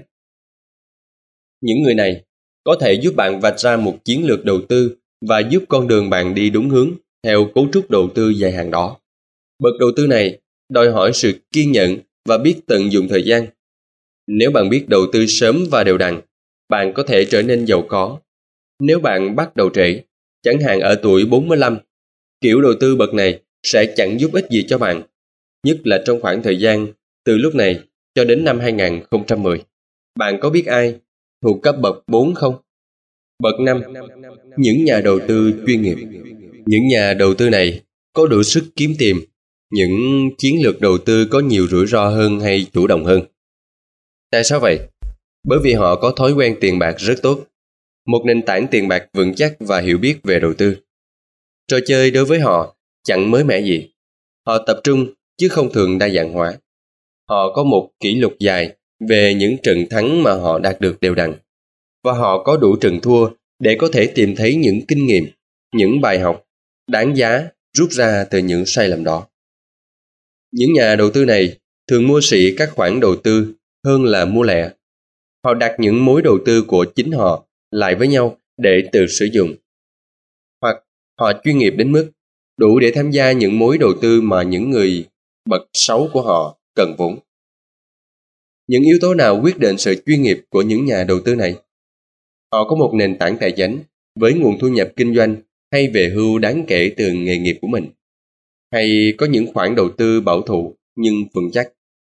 Những người này có thể giúp bạn vạch ra một chiến lược đầu tư và giúp con đường bạn đi đúng hướng theo cấu trúc đầu tư dài hạn đó. Bậc đầu tư này đòi hỏi sự kiên nhẫn và biết tận dụng thời gian. Nếu bạn biết đầu tư sớm và đều đặn, bạn có thể trở nên giàu có. Nếu bạn bắt đầu trễ, chẳng hạn ở tuổi bốn mươi lăm, kiểu đầu tư bậc này sẽ chẳng giúp ích gì cho bạn, nhất là trong khoảng thời gian từ lúc này cho đến năm hai không một không. Bạn có biết ai thuộc cấp bậc bốn không? Bậc năm, những nhà đầu tư chuyên nghiệp. Những nhà đầu tư này có đủ sức kiếm tìm những chiến lược đầu tư có nhiều rủi ro hơn hay chủ động hơn. Tại sao vậy? Bởi vì họ có thói quen tiền bạc rất tốt, một nền tảng tiền bạc vững chắc và hiểu biết về đầu tư. Trò chơi đối với họ chẳng mới mẻ gì. Họ tập trung chứ không thường đa dạng hóa. Họ có một kỷ lục dài về những trận thắng mà họ đạt được đều đặn. Và họ có đủ trận thua để có thể tìm thấy những kinh nghiệm, những bài học đáng giá rút ra từ những sai lầm đó. Những nhà đầu tư này thường mua sỉ các khoản đầu tư hơn là mua lẻ. Họ đặt những mối đầu tư của chính họ lại với nhau để tự sử dụng. Hoặc họ chuyên nghiệp đến mức đủ để tham gia những mối đầu tư mà những người bậc sáu của họ cần vốn. Những yếu tố nào quyết định sự chuyên nghiệp của những nhà đầu tư này? Họ có một nền tảng tài chính với nguồn thu nhập kinh doanh hay về hưu đáng kể từ nghề nghiệp của mình, hay có những khoản đầu tư bảo thủ nhưng vững chắc.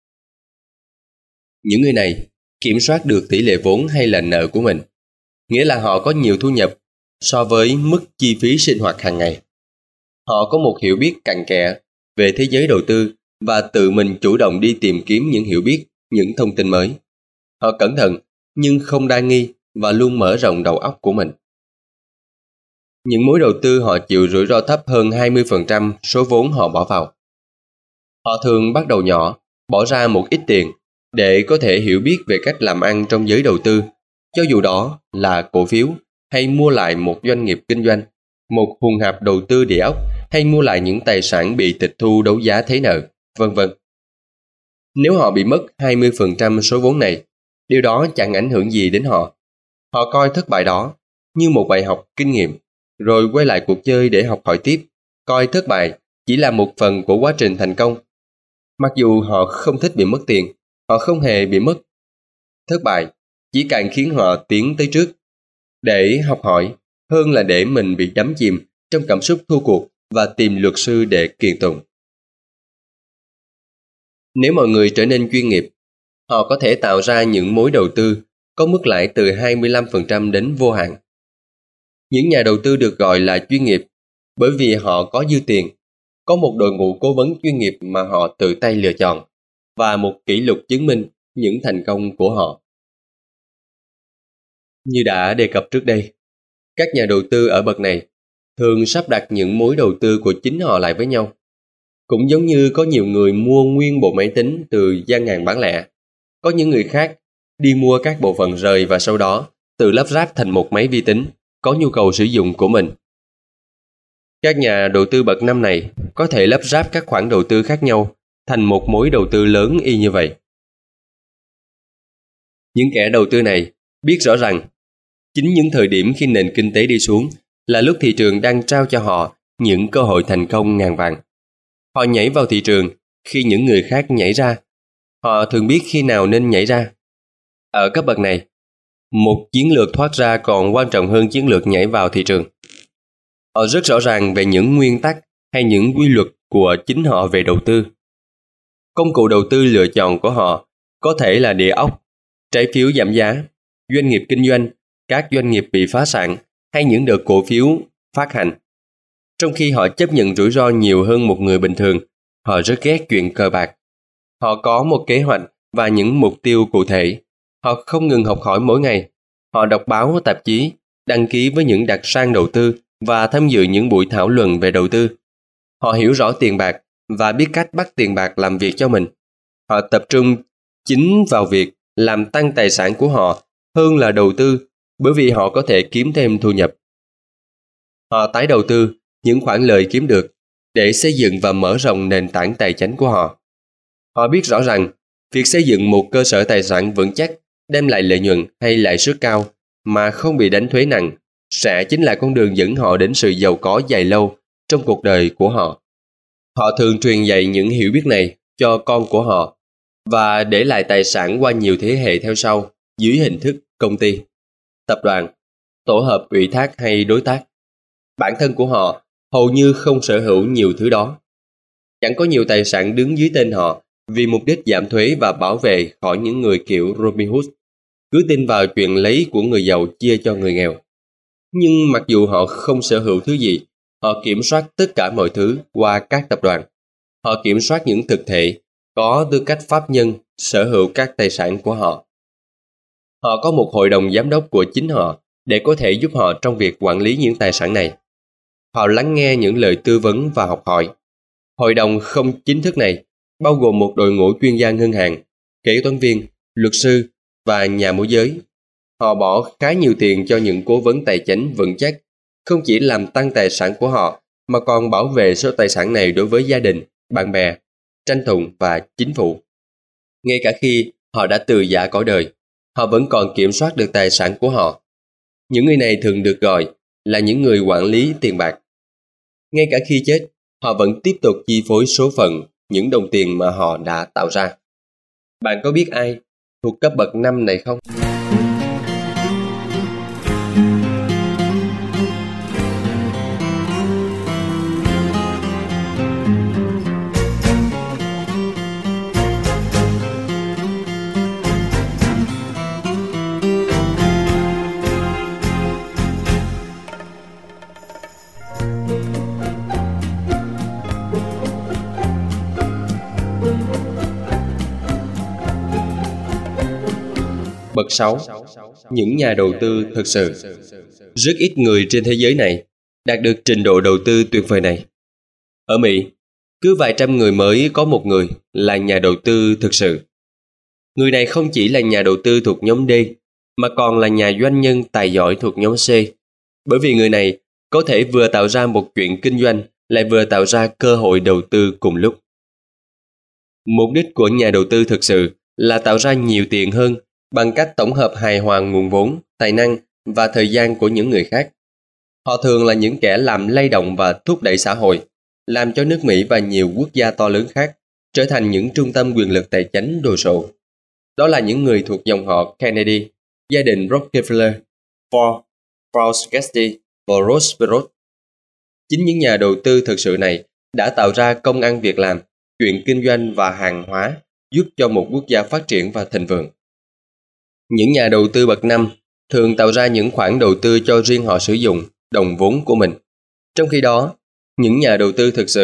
Những người này kiểm soát được tỷ lệ vốn hay là nợ của mình, nghĩa là họ có nhiều thu nhập so với mức chi phí sinh hoạt hàng ngày. Họ có một hiểu biết cặn kẽ về thế giới đầu tư và tự mình chủ động đi tìm kiếm những hiểu biết, những thông tin mới. Họ cẩn thận nhưng không đa nghi và luôn mở rộng đầu óc của mình. Những mối đầu tư họ chịu rủi ro thấp hơn hai mươi phần trăm số vốn họ bỏ vào. Họ thường bắt đầu nhỏ, bỏ ra một ít tiền để có thể hiểu biết về cách làm ăn trong giới đầu tư, cho dù đó là cổ phiếu hay mua lại một doanh nghiệp kinh doanh, một hùn hạp đầu tư địa ốc hay mua lại những tài sản bị tịch thu đấu giá thế nợ, vân vân. Nếu họ bị mất hai mươi phần trăm số vốn này, điều đó chẳng ảnh hưởng gì đến họ. Họ coi thất bại đó như một bài học kinh nghiệm, rồi quay lại cuộc chơi để học hỏi tiếp, coi thất bại chỉ là một phần của quá trình thành công. Mặc dù họ không thích bị mất tiền, họ không hề bị mất. Thất bại chỉ càng khiến họ tiến tới trước, để học hỏi hơn là để mình bị đắm chìm trong cảm xúc thua cuộc và tìm luật sư để kiện tụng. Nếu mọi người trở nên chuyên nghiệp, họ có thể tạo ra những mối đầu tư có mức lãi từ hai mươi lăm phần trăm đến vô hạn. Những nhà đầu tư được gọi là chuyên nghiệp bởi vì họ có dư tiền, có một đội ngũ cố vấn chuyên nghiệp mà họ tự tay lựa chọn, và một kỷ lục chứng minh những thành công của họ. Như đã đề cập trước đây, các nhà đầu tư ở bậc này thường sắp đặt những mối đầu tư của chính họ lại với nhau. Cũng giống như có nhiều người mua nguyên bộ máy tính từ gian hàng bán lẻ, có những người khác đi mua các bộ phận rời và sau đó tự lắp ráp thành một máy vi tính có nhu cầu sử dụng của mình. Các nhà đầu tư bậc năm này có thể lắp ráp các khoản đầu tư khác nhau thành một mối đầu tư lớn y như vậy. Những kẻ đầu tư này biết rõ rằng chính những thời điểm khi nền kinh tế đi xuống là lúc thị trường đang trao cho họ những cơ hội thành công ngàn vàng. Họ nhảy vào thị trường khi những người khác nhảy ra. Họ thường biết khi nào nên nhảy ra. Ở cấp bậc này, một chiến lược thoát ra còn quan trọng hơn chiến lược nhảy vào thị trường. Họ rất rõ ràng về những nguyên tắc hay những quy luật của chính họ về đầu tư. Công cụ đầu tư lựa chọn của họ có thể là địa ốc, trái phiếu giảm giá, doanh nghiệp kinh doanh, các doanh nghiệp bị phá sản hay những đợt cổ phiếu phát hành. Trong khi họ chấp nhận rủi ro nhiều hơn một người bình thường, họ rất ghét chuyện cờ bạc. Họ có một kế hoạch và những mục tiêu cụ thể. Họ không ngừng học hỏi mỗi ngày. Họ đọc báo, tạp chí, đăng ký với những đặc sang đầu tư và tham dự những buổi thảo luận về đầu tư. Họ hiểu rõ tiền bạc và biết cách bắt tiền bạc làm việc cho mình. Họ tập trung chính vào việc làm tăng tài sản của họ hơn là đầu tư, bởi vì họ có thể kiếm thêm thu nhập. Họ tái đầu tư những khoản lời kiếm được để xây dựng và mở rộng nền tảng tài chính của họ. Họ biết rõ rằng việc xây dựng một cơ sở tài sản vững chắc, đem lại lợi nhuận hay lãi suất cao mà không bị đánh thuế nặng sẽ chính là con đường dẫn họ đến sự giàu có dài lâu trong cuộc đời của họ. Họ thường truyền dạy những hiểu biết này cho con của họ và để lại tài sản qua nhiều thế hệ theo sau dưới hình thức công ty, tập đoàn, tổ hợp ủy thác hay đối tác. Bản thân của họ hầu như không sở hữu nhiều thứ đó. Chẳng có nhiều tài sản đứng dưới tên họ vì mục đích giảm thuế và bảo vệ khỏi những người kiểu Robin Hood, cứ tin vào chuyện lấy của người giàu chia cho người nghèo. Nhưng mặc dù họ không sở hữu thứ gì, họ kiểm soát tất cả mọi thứ qua các tập đoàn. Họ kiểm soát những thực thể có tư cách pháp nhân sở hữu các tài sản của họ. Họ có một hội đồng giám đốc của chính họ để có thể giúp họ trong việc quản lý những tài sản này. Họ lắng nghe những lời tư vấn và học hỏi. Hội đồng không chính thức này bao gồm một đội ngũ chuyên gia ngân hàng, kế toán viên, luật sư và nhà môi giới. Họ bỏ khá nhiều tiền cho những cố vấn tài chính vững chắc, không chỉ làm tăng tài sản của họ mà còn bảo vệ số tài sản này đối với gia đình, bạn bè, tranh tụng và chính phủ. Ngay cả khi họ đã từ giã cõi đời, họ vẫn còn kiểm soát được tài sản của họ. Những người này thường được gọi là những người quản lý tiền bạc. Ngay cả khi chết, họ vẫn tiếp tục chi phối số phận những đồng tiền mà họ đã tạo ra. Bạn có biết ai thuộc cấp bậc năm này không? Bậc sáu. Những nhà đầu tư thực sự. Rất ít người trên thế giới này đạt được trình độ đầu tư tuyệt vời này. Ở Mỹ, cứ vài trăm người mới có một người là nhà đầu tư thực sự. Người này không chỉ là nhà đầu tư thuộc nhóm D, mà còn là nhà doanh nhân tài giỏi thuộc nhóm C. Bởi vì người này có thể vừa tạo ra một chuyện kinh doanh, lại vừa tạo ra cơ hội đầu tư cùng lúc. Mục đích của nhà đầu tư thực sự là tạo ra nhiều tiền hơn bằng cách tổng hợp hài hòa nguồn vốn, tài năng và thời gian của những người khác. Họ thường là những kẻ làm lay động và thúc đẩy xã hội, làm cho nước Mỹ và nhiều quốc gia to lớn khác trở thành những trung tâm quyền lực tài chính đồ sộ. Đó là những người thuộc dòng họ Kennedy, gia đình Rockefeller, Ford, Charles Getty và Roosevelt. Chính những nhà đầu tư thực sự này đã tạo ra công ăn việc làm, chuyện kinh doanh và hàng hóa, giúp cho một quốc gia phát triển và thịnh vượng. Những nhà đầu tư bậc năm thường tạo ra những khoản đầu tư cho riêng họ sử dụng, đồng vốn của mình. Trong khi đó, những nhà đầu tư thực sự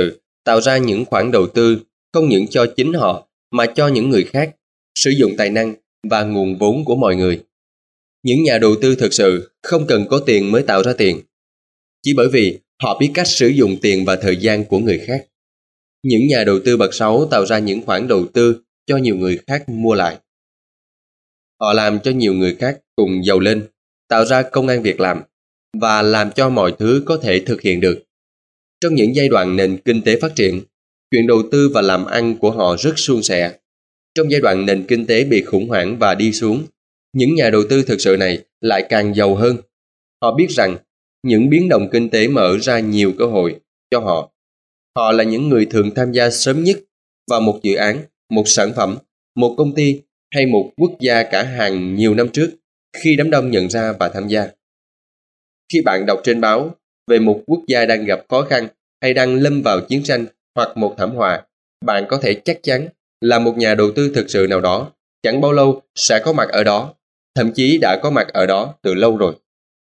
tạo ra những khoản đầu tư không những cho chính họ mà cho những người khác, sử dụng tài năng và nguồn vốn của mọi người. Những nhà đầu tư thực sự không cần có tiền mới tạo ra tiền, chỉ bởi vì họ biết cách sử dụng tiền và thời gian của người khác. Những nhà đầu tư bậc sáu tạo ra những khoản đầu tư cho nhiều người khác mua lại. Họ làm cho nhiều người khác cùng giàu lên, tạo ra công ăn việc làm và làm cho mọi thứ có thể thực hiện được. Trong những giai đoạn nền kinh tế phát triển, chuyện đầu tư và làm ăn của họ rất suôn sẻ. Trong giai đoạn nền kinh tế bị khủng hoảng và đi xuống, những nhà đầu tư thực sự này lại càng giàu hơn. Họ biết rằng những biến động kinh tế mở ra nhiều cơ hội cho họ. Họ là những người thường tham gia sớm nhất vào một dự án, một sản phẩm, một công ty hay một quốc gia cả hàng nhiều năm trước khi đám đông nhận ra và tham gia. Khi bạn đọc trên báo về một quốc gia đang gặp khó khăn hay đang lâm vào chiến tranh hoặc một thảm họa, bạn có thể chắc chắn là một nhà đầu tư thực sự nào đó chẳng bao lâu sẽ có mặt ở đó, thậm chí đã có mặt ở đó từ lâu rồi.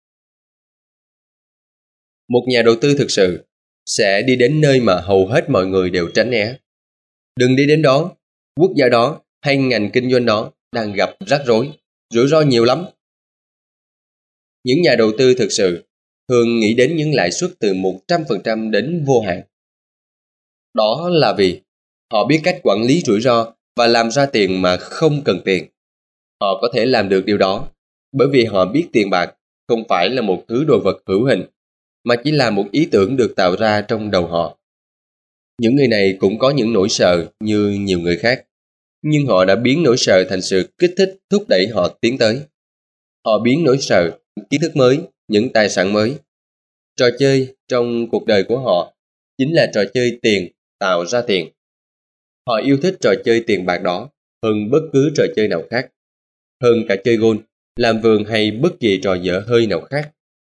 Một nhà đầu tư thực sự sẽ đi đến nơi mà hầu hết mọi người đều tránh né. Đừng đi đến đó, quốc gia đó hay ngành kinh doanh đó đang gặp rắc rối, rủi ro nhiều lắm. Những nhà đầu tư thực sự thường nghĩ đến những lãi suất từ một trăm phần trăm đến vô hạn. Đó là vì họ biết cách quản lý rủi ro và làm ra tiền mà không cần tiền. Họ có thể làm được điều đó bởi vì họ biết tiền bạc không phải là một thứ đồ vật hữu hình, mà chỉ là một ý tưởng được tạo ra trong đầu họ. Những người này cũng có những nỗi sợ như nhiều người khác, nhưng họ đã biến nỗi sợ thành sự kích thích thúc đẩy họ tiến tới. Họ biến nỗi sợ, kiến thức mới, những tài sản mới. Trò chơi trong cuộc đời của họ chính là trò chơi tiền tạo ra tiền. Họ yêu thích trò chơi tiền bạc đó hơn bất cứ trò chơi nào khác, hơn cả chơi golf, làm vườn hay bất kỳ trò dở hơi nào khác.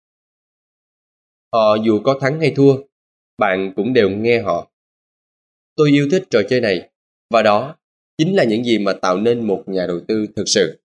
Họ dù có thắng hay thua, bạn cũng đều nghe họ. Tôi yêu thích trò chơi này, và đó chính là những gì mà tạo nên một nhà đầu tư thực sự.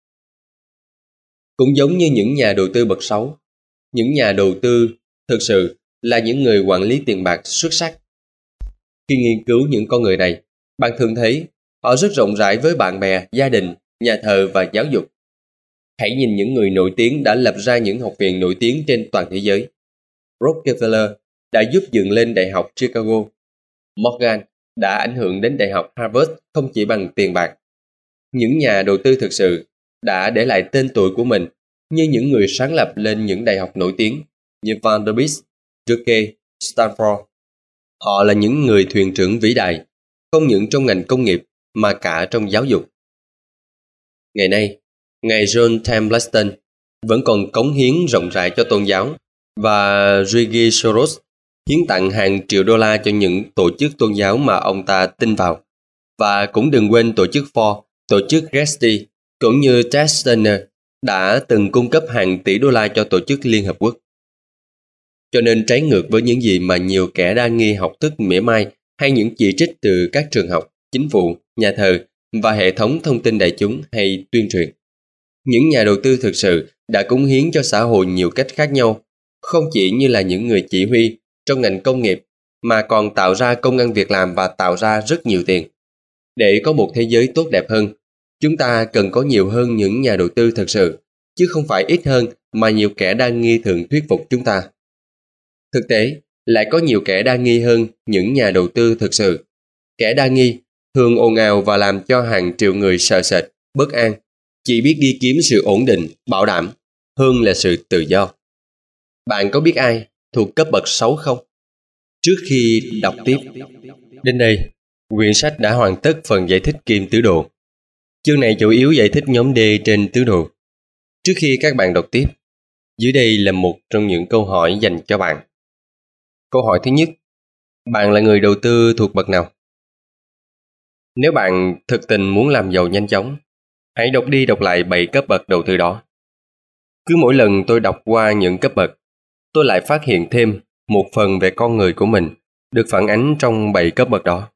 Cũng giống như những nhà đầu tư bậc sáu, những nhà đầu tư thực sự là những người quản lý tiền bạc xuất sắc. Khi nghiên cứu những con người này, bạn thường thấy họ rất rộng rãi với bạn bè, gia đình, nhà thờ và giáo dục. Hãy nhìn những người nổi tiếng đã lập ra những học viện nổi tiếng trên toàn thế giới. Rockefeller đã giúp dựng lên Đại học Chicago. Morgan đã ảnh hưởng đến Đại học Harvard không chỉ bằng tiền bạc. Những nhà đầu tư thực sự đã để lại tên tuổi của mình như những người sáng lập lên những đại học nổi tiếng như Vanderbilt, Duke, Stanford. Họ là những người thuyền trưởng vĩ đại, không những trong ngành công nghiệp mà cả trong giáo dục. Ngày nay, ngài John Templeton vẫn còn cống hiến rộng rãi cho tôn giáo, và George Soros hiến tặng hàng triệu đô la cho những tổ chức tôn giáo mà ông ta tin vào. Và cũng đừng quên tổ chức Ford, tổ chức Getty, cũng như Ted Turner đã từng cung cấp hàng tỷ đô la cho tổ chức Liên Hợp Quốc. Cho nên trái ngược với những gì mà nhiều kẻ đa nghi học thức mỉa mai hay những chỉ trích từ các trường học, chính phủ, nhà thờ và hệ thống thông tin đại chúng hay tuyên truyền, những nhà đầu tư thực sự đã cống hiến cho xã hội nhiều cách khác nhau, không chỉ như là những người chỉ huy trong ngành công nghiệp, mà còn tạo ra công ăn việc làm và tạo ra rất nhiều tiền. Để có một thế giới tốt đẹp hơn, chúng ta cần có nhiều hơn những nhà đầu tư thực sự, chứ không phải ít hơn mà nhiều kẻ đa nghi thường thuyết phục chúng ta. Thực tế, lại có nhiều kẻ đa nghi hơn những nhà đầu tư thực sự. Kẻ đa nghi thường ồn ào và làm cho hàng triệu người sợ sệt, bất an, chỉ biết đi kiếm sự ổn định, bảo đảm, hơn là sự tự do. Bạn có biết ai thuộc cấp bậc sáu không? Trước khi đọc tiếp, đến đây, quyển sách đã hoàn tất phần giải thích kim tứ đồ. Chương này chủ yếu giải thích nhóm D trên tứ đồ. Trước khi các bạn đọc tiếp, dưới đây là một trong những câu hỏi dành cho bạn. Câu hỏi thứ nhất, bạn là người đầu tư thuộc bậc nào? Nếu bạn thực tình muốn làm giàu nhanh chóng, hãy đọc đi đọc lại bảy cấp bậc đầu tư đó. Cứ mỗi lần tôi đọc qua những cấp bậc, tôi lại phát hiện thêm một phần về con người của mình được phản ánh trong bảy cấp bậc đó.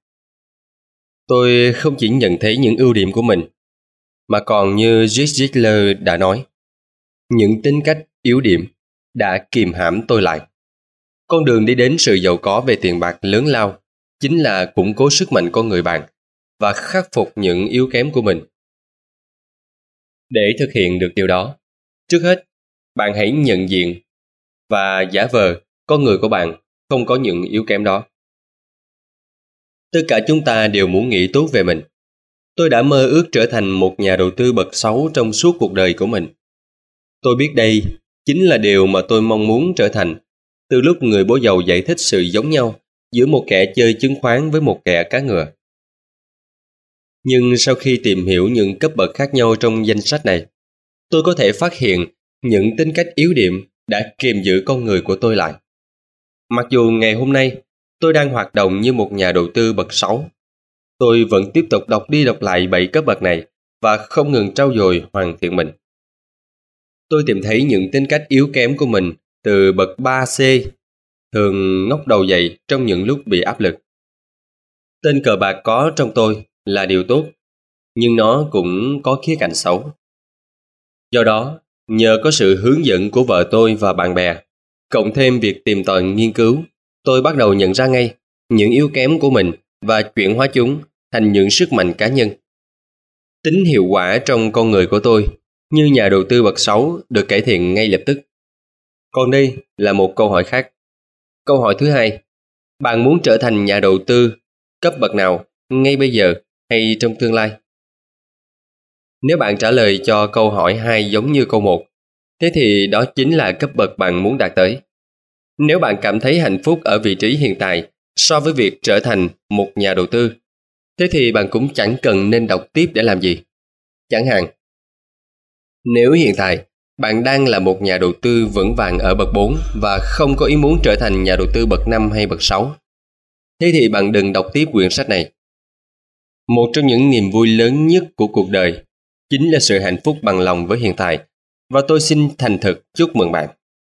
Tôi không chỉ nhận thấy những ưu điểm của mình, mà còn như Zig Ziglar đã nói, những tính cách yếu điểm đã kìm hãm tôi lại. Con đường đi đến sự giàu có về tiền bạc lớn lao chính là củng cố sức mạnh con người bạn và khắc phục những yếu kém của mình. Để thực hiện được điều đó, trước hết, bạn hãy nhận diện và giả vờ con người của bạn không có những yếu kém đó. Tất cả chúng ta đều muốn nghĩ tốt về mình. Tôi đã mơ ước trở thành một nhà đầu tư bậc sáu trong suốt cuộc đời của mình. Tôi biết đây chính là điều mà tôi mong muốn trở thành, từ lúc người bố giàu giải thích sự giống nhau giữa một kẻ chơi chứng khoán với một kẻ cá ngựa. Nhưng sau khi tìm hiểu những cấp bậc khác nhau trong danh sách này, tôi có thể phát hiện những tính cách yếu điểm đã kiềm giữ con người của tôi lại. Mặc dù ngày hôm nay tôi đang hoạt động như một nhà đầu tư bậc sáu, tôi vẫn tiếp tục đọc đi đọc lại bảy cấp bậc này và không ngừng trau dồi hoàn thiện mình. Tôi tìm thấy những tính cách yếu kém của mình từ bậc ba C, thường ngóc đầu dậy trong những lúc bị áp lực. Tên cờ bạc có trong tôi là điều tốt, nhưng nó cũng có khía cạnh xấu. Do đó, nhờ có sự hướng dẫn của vợ tôi và bạn bè, cộng thêm việc tìm tòi nghiên cứu, tôi bắt đầu nhận ra ngay những yếu kém của mình và chuyển hóa chúng thành những sức mạnh cá nhân. Tính hiệu quả trong con người của tôi như nhà đầu tư bậc sáu được cải thiện ngay lập tức. Còn đây là một câu hỏi khác. Câu hỏi thứ hai, bạn muốn trở thành nhà đầu tư cấp bậc nào ngay bây giờ hay trong tương lai? Nếu bạn trả lời cho câu hỏi hai giống như câu một, thế thì đó chính là cấp bậc bạn muốn đạt tới. Nếu bạn cảm thấy hạnh phúc ở vị trí hiện tại so với việc trở thành một nhà đầu tư, thế thì bạn cũng chẳng cần nên đọc tiếp để làm gì. Chẳng hạn, nếu hiện tại bạn đang là một nhà đầu tư vững vàng ở bậc bốn và không có ý muốn trở thành nhà đầu tư bậc năm hay bậc sáu, thế thì bạn đừng đọc tiếp quyển sách này. Một trong những niềm vui lớn nhất của cuộc đời chính là sự hạnh phúc bằng lòng với hiện tại, và tôi xin thành thực chúc mừng bạn.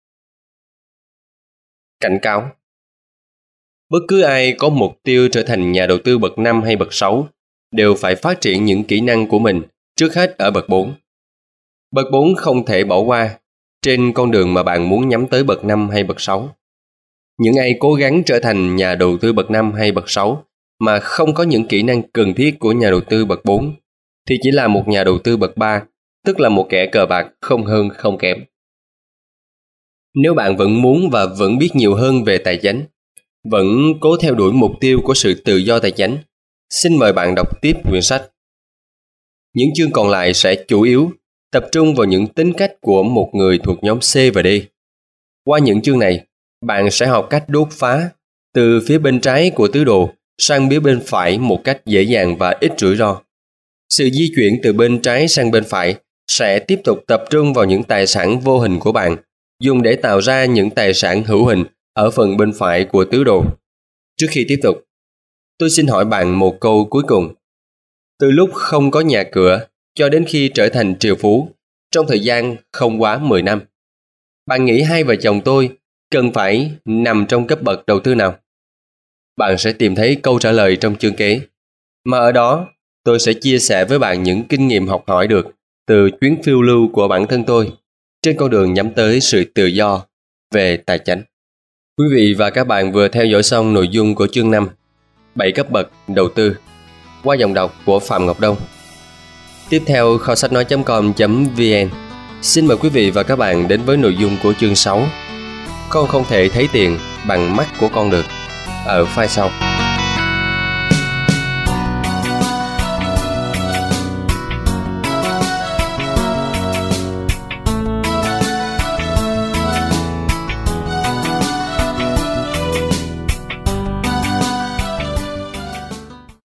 Cảnh cáo: bất cứ ai có mục tiêu trở thành nhà đầu tư bậc năm hay bậc sáu đều phải phát triển những kỹ năng của mình trước hết ở bậc bốn. Bậc bốn không thể bỏ qua trên con đường mà bạn muốn nhắm tới bậc năm hay bậc sáu. Những ai cố gắng trở thành nhà đầu tư bậc năm hay bậc sáu mà không có những kỹ năng cần thiết của nhà đầu tư bậc bốn thì chỉ là một nhà đầu tư bậc ba, tức là một kẻ cờ bạc không hơn không kém. Nếu bạn vẫn muốn và vẫn biết nhiều hơn về tài chính, vẫn cố theo đuổi mục tiêu của sự tự do tài chính, xin mời bạn đọc tiếp quyển sách. Những chương còn lại sẽ chủ yếu tập trung vào những tính cách của một người thuộc nhóm C và D. Qua những chương này, bạn sẽ học cách đốt phá từ phía bên trái của tứ đồ sang phía bên phải một cách dễ dàng và ít rủi ro. Sự di chuyển từ bên trái sang bên phải sẽ tiếp tục tập trung vào những tài sản vô hình của bạn, dùng để tạo ra những tài sản hữu hình ở phần bên phải của tứ đồ. Trước khi tiếp tục, tôi xin hỏi bạn một câu cuối cùng. Từ lúc không có nhà cửa cho đến khi trở thành triệu phú, trong thời gian không quá mười năm, bạn nghĩ hai vợ chồng tôi cần phải nằm trong cấp bậc đầu tư nào? Bạn sẽ tìm thấy câu trả lời trong chương kế, mà ở đó tôi sẽ chia sẻ với bạn những kinh nghiệm học hỏi được từ chuyến phiêu lưu của bản thân tôi trên con đường nhắm tới sự tự do về tài chính. Quý vị và các bạn vừa theo dõi xong nội dung của chương năm, bảy cấp bậc đầu tư, qua giọng đọc của Phạm Ngọc Đông. Tiếp theo, kho sách nói chấm com chấm vn xin mời quý vị và các bạn đến với nội dung của chương sáu. Con không thể thấy tiền bằng mắt của con được, ở file sau.